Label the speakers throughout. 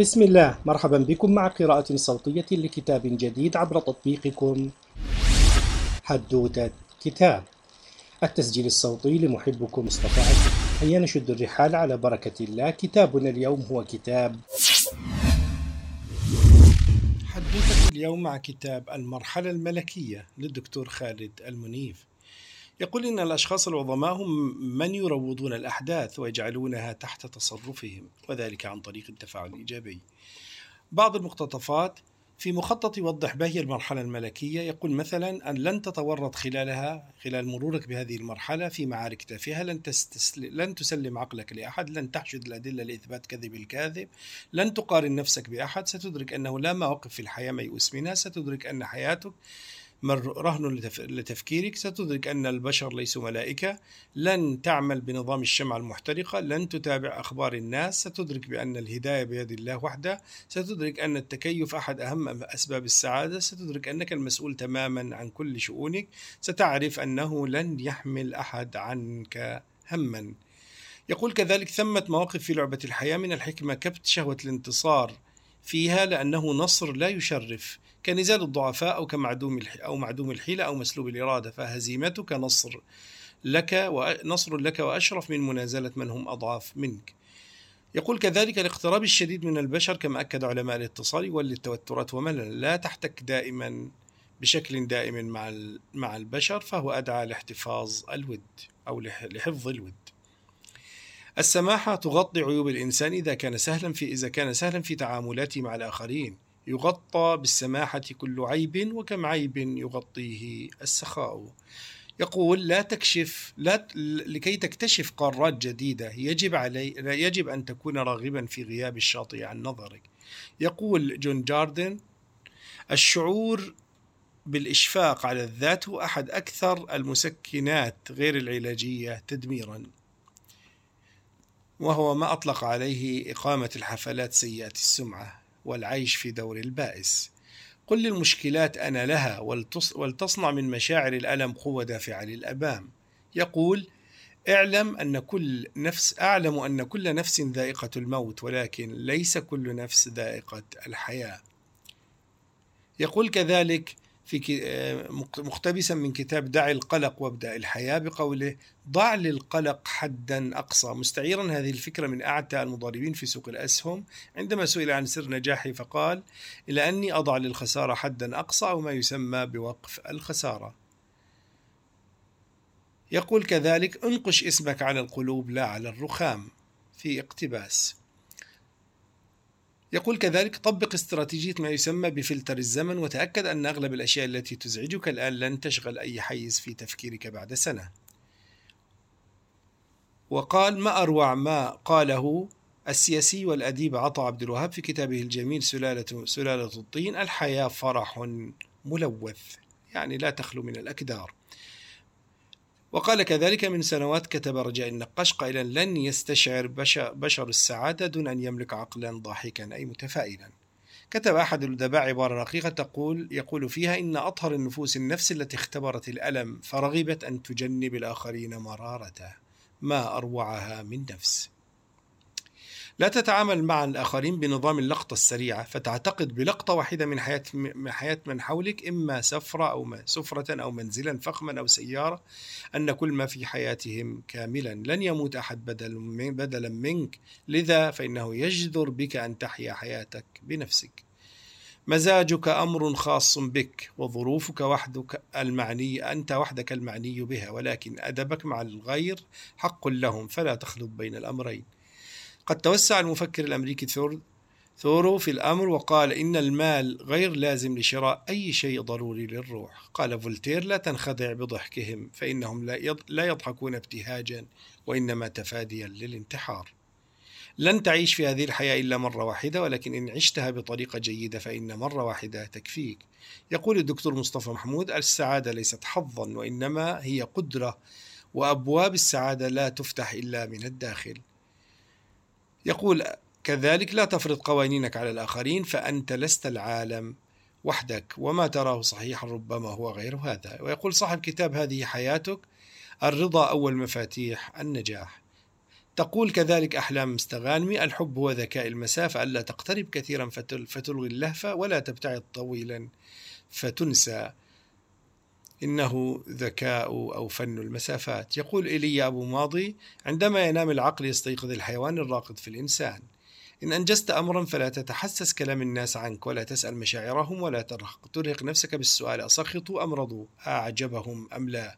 Speaker 1: بسم الله، مرحبا بكم مع قراءة صوتية لكتاب جديد عبر تطبيقكم حدوتة كتاب. التسجيل الصوتي لمحبكم مصطفى عزيز. هيا نشد الرحال على بركة الله. كتابنا اليوم هو كتاب حدوتة اليوم مع كتاب المرحلة الملكية للدكتور خالد المنيف. يقول إن الأشخاص العظماء هم من يروضون الأحداث ويجعلونها تحت تصرفهم، وذلك عن طريق التفاعل الإيجابي. بعض المقتطفات في مخطط يوضح ما هي المرحلة الملكية. يقول مثلا أن لن تتورط خلال مرورك بهذه المرحلة في معارك تافهة، لن تسلم عقلك لأحد، لن تحشد الأدلة لإثبات كذب الكاذب، لن تقارن نفسك بأحد، ستدرك أنه لا مواقف في الحياة ميؤوس منها، ستدرك أن حياتك رهن لتفكيرك، ستدرك أن البشر ليسوا ملائكة، لن تعمل بنظام الشمعة المحترقة، لن تتابع أخبار الناس، ستدرك بأن الهداية بيد الله وحده، ستدرك أن التكيف أحد أهم أسباب السعادة، ستدرك أنك المسؤول تماما عن كل شؤونك، ستعرف أنه لن يحمل أحد عنك هما. يقول كذلك ثمة مواقف في لعبة الحياة من الحكمة كبت شهوة الانتصار فيها، لأنه نصر لا يشرف، كنزال الضعفاء أو معدوم الحيلة أو مسلوب الإرادة، فهزيمتك نصر لك وأشرف من منازلة من هم أضعاف منك. يقول كذلك الاقتراب الشديد من البشر، كما أكد علماء الاتصال، يولد التوترات وملل، لا تحتك دائما بشكل دائم مع البشر، فهو أدعى لاحتفاظ الود أو لحفظ الود. السماحة تغطي عيوب الإنسان إذا كان سهلا في تعاملاته مع الآخرين. يغطى بالسماحة كل عيب، وكم عيب يغطيه السخاء. يقول لكي تكتشف قارات جديدة يجب أن تكون راغبا في غياب الشاطئ عن نظرك. يقول جون جاردن: الشعور بالإشفاق على الذات هو أحد أكثر المسكنات غير العلاجية تدميرا، وهو ما أطلق عليه إقامة الحفلات سيئة السمعة والعيش في دور البائس. قل للمشكلات أنا لها، ولتصنع من مشاعر الألم قوة دافعة للأمام. يقول: أعلم أن كل نفس ذائقة الموت، ولكن ليس كل نفس ذائقة الحياة. يقول كذلك مقتبسا من كتاب دع القلق وابدأ الحياة بقوله: ضع للقلق حدا أقصى، مستعيرا هذه الفكرة من أعتى المضاربين في سوق الأسهم عندما سئل عن سر نجاحه فقال: إلى أني أضع للخسارة حدا أقصى، أو ما يسمى بوقف الخسارة. يقول كذلك: انقش اسمك على القلوب لا على الرخام، في اقتباس. يقول كذلك: طبق استراتيجية ما يسمى بفلتر الزمن، وتأكد أن أغلب الأشياء التي تزعجك الآن لن تشغل أي حيز في تفكيرك بعد سنة. وقال: ما أروع ما قاله السياسي والأديب عطا عبد الوهاب في كتابه الجميل سلالة الطين: الحياة فرح ملوث، يعني لا تخلو من الأكدار. وقال كذلك من سنوات كتب رجاء النقاش قائلا: لن يستشعر بشر السعادة دون أن يملك عقلا ضاحكا أي متفائلا. كتب أحد الأدباء عبارة رقيقة يقول فيها: إن أطهر النفوس النفس التي اختبرت الألم فرغبت أن تجنب الآخرين مرارته، ما أروعها من نفس. لا تتعامل مع الآخرين بنظام اللقطة السريعة، فتعتقد بلقطة واحدة من حياة من حولك، إما سفرة أو منزلا فخما أو سيارة، أن كل ما في حياتهم كاملا. لن يموت أحد بدلا منك، لذا فإنه يجدر بك أن تحيا حياتك بنفسك. مزاجك أمر خاص بك، وظروفك أنت وحدك المعني بها، ولكن أدبك مع الغير حق لهم، فلا تخلط بين الأمرين. قد توسع المفكر الأمريكي ثورو في الأمر وقال: إن المال غير لازم لشراء أي شيء ضروري للروح. قال فولتير: لا تنخدع بضحكهم، فإنهم لا يضحكون ابتهاجا، وإنما تفاديا للانتحار. لن تعيش في هذه الحياة إلا مرة واحدة، ولكن إن عشتها بطريقة جيدة فإن مرة واحدة تكفيك. يقول الدكتور مصطفى محمود: السعادة ليست حظا، وإنما هي قدرة، وأبواب السعادة لا تفتح إلا من الداخل. يقول كذلك: لا تفرض قوانينك على الآخرين، فأنت لست العالم وحدك، وما تراه صحيحا ربما هو غير هذا. ويقول صاحب كتاب هذه حياتك: الرضا أول مفاتيح النجاح. تقول كذلك أحلام مستغانمي: الحب هو ذكاء المسافة، ألا تقترب كثيرا فتلغي اللهفة، ولا تبتعد طويلا فتنسى، إنه ذكاء أو فن المسافات. يقول إيليا أبو ماضي: عندما ينام العقل يستيقظ الحيوان الراقد في الإنسان. إن أنجزت أمرا فلا تتحسس كلام الناس عنك، ولا تسأل مشاعرهم، ولا ترهق نفسك بالسؤال: أسخطوا أم رضوا؟ أعجبهم أم لا؟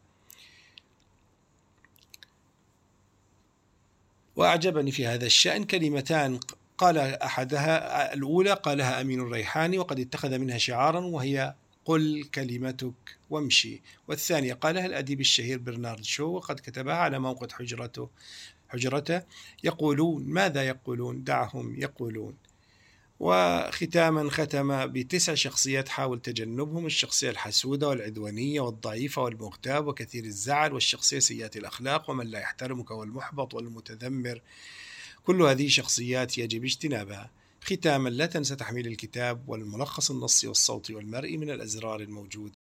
Speaker 1: وأعجبني في هذا الشأن كلمتان قال أحدها الأولى قالها أمين الريحاني وقد اتخذ منها شعارا، وهي: قل كلمتك وامشي. والثانية قالها الأديب الشهير برنارد شو وقد كتبها على موقد حجرته: يقولون ماذا يقولون، دعهم يقولون. وختاما ختم ب9 شخصيات حاول تجنبهم: الشخصية الحسودة والعدوانية والضعيفة والمغتاب وكثير الزعل، والشخصية سيئة الأخلاق ومن لا يحترمك والمحبط والمتذمر. كل هذه شخصيات يجب اجتنابها. ختاما، لا تنسى تحميل الكتاب والملخص النصي والصوتي والمرئي من الأزرار الموجودة.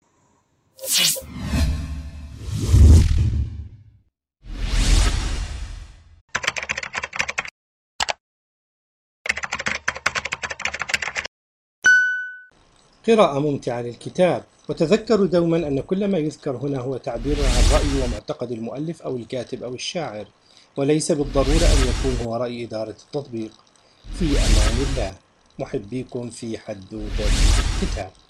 Speaker 2: قراءة ممتعة للكتاب. وتذكروا دوما أن كل ما يذكر هنا هو تعبير عن رأي ومعتقد المؤلف أو الكاتب أو الشاعر، وليس بالضرورة أن يكون هو رأي إدارة التطبيق. في أمان الله. محبيكم في حدوتة الكتاب.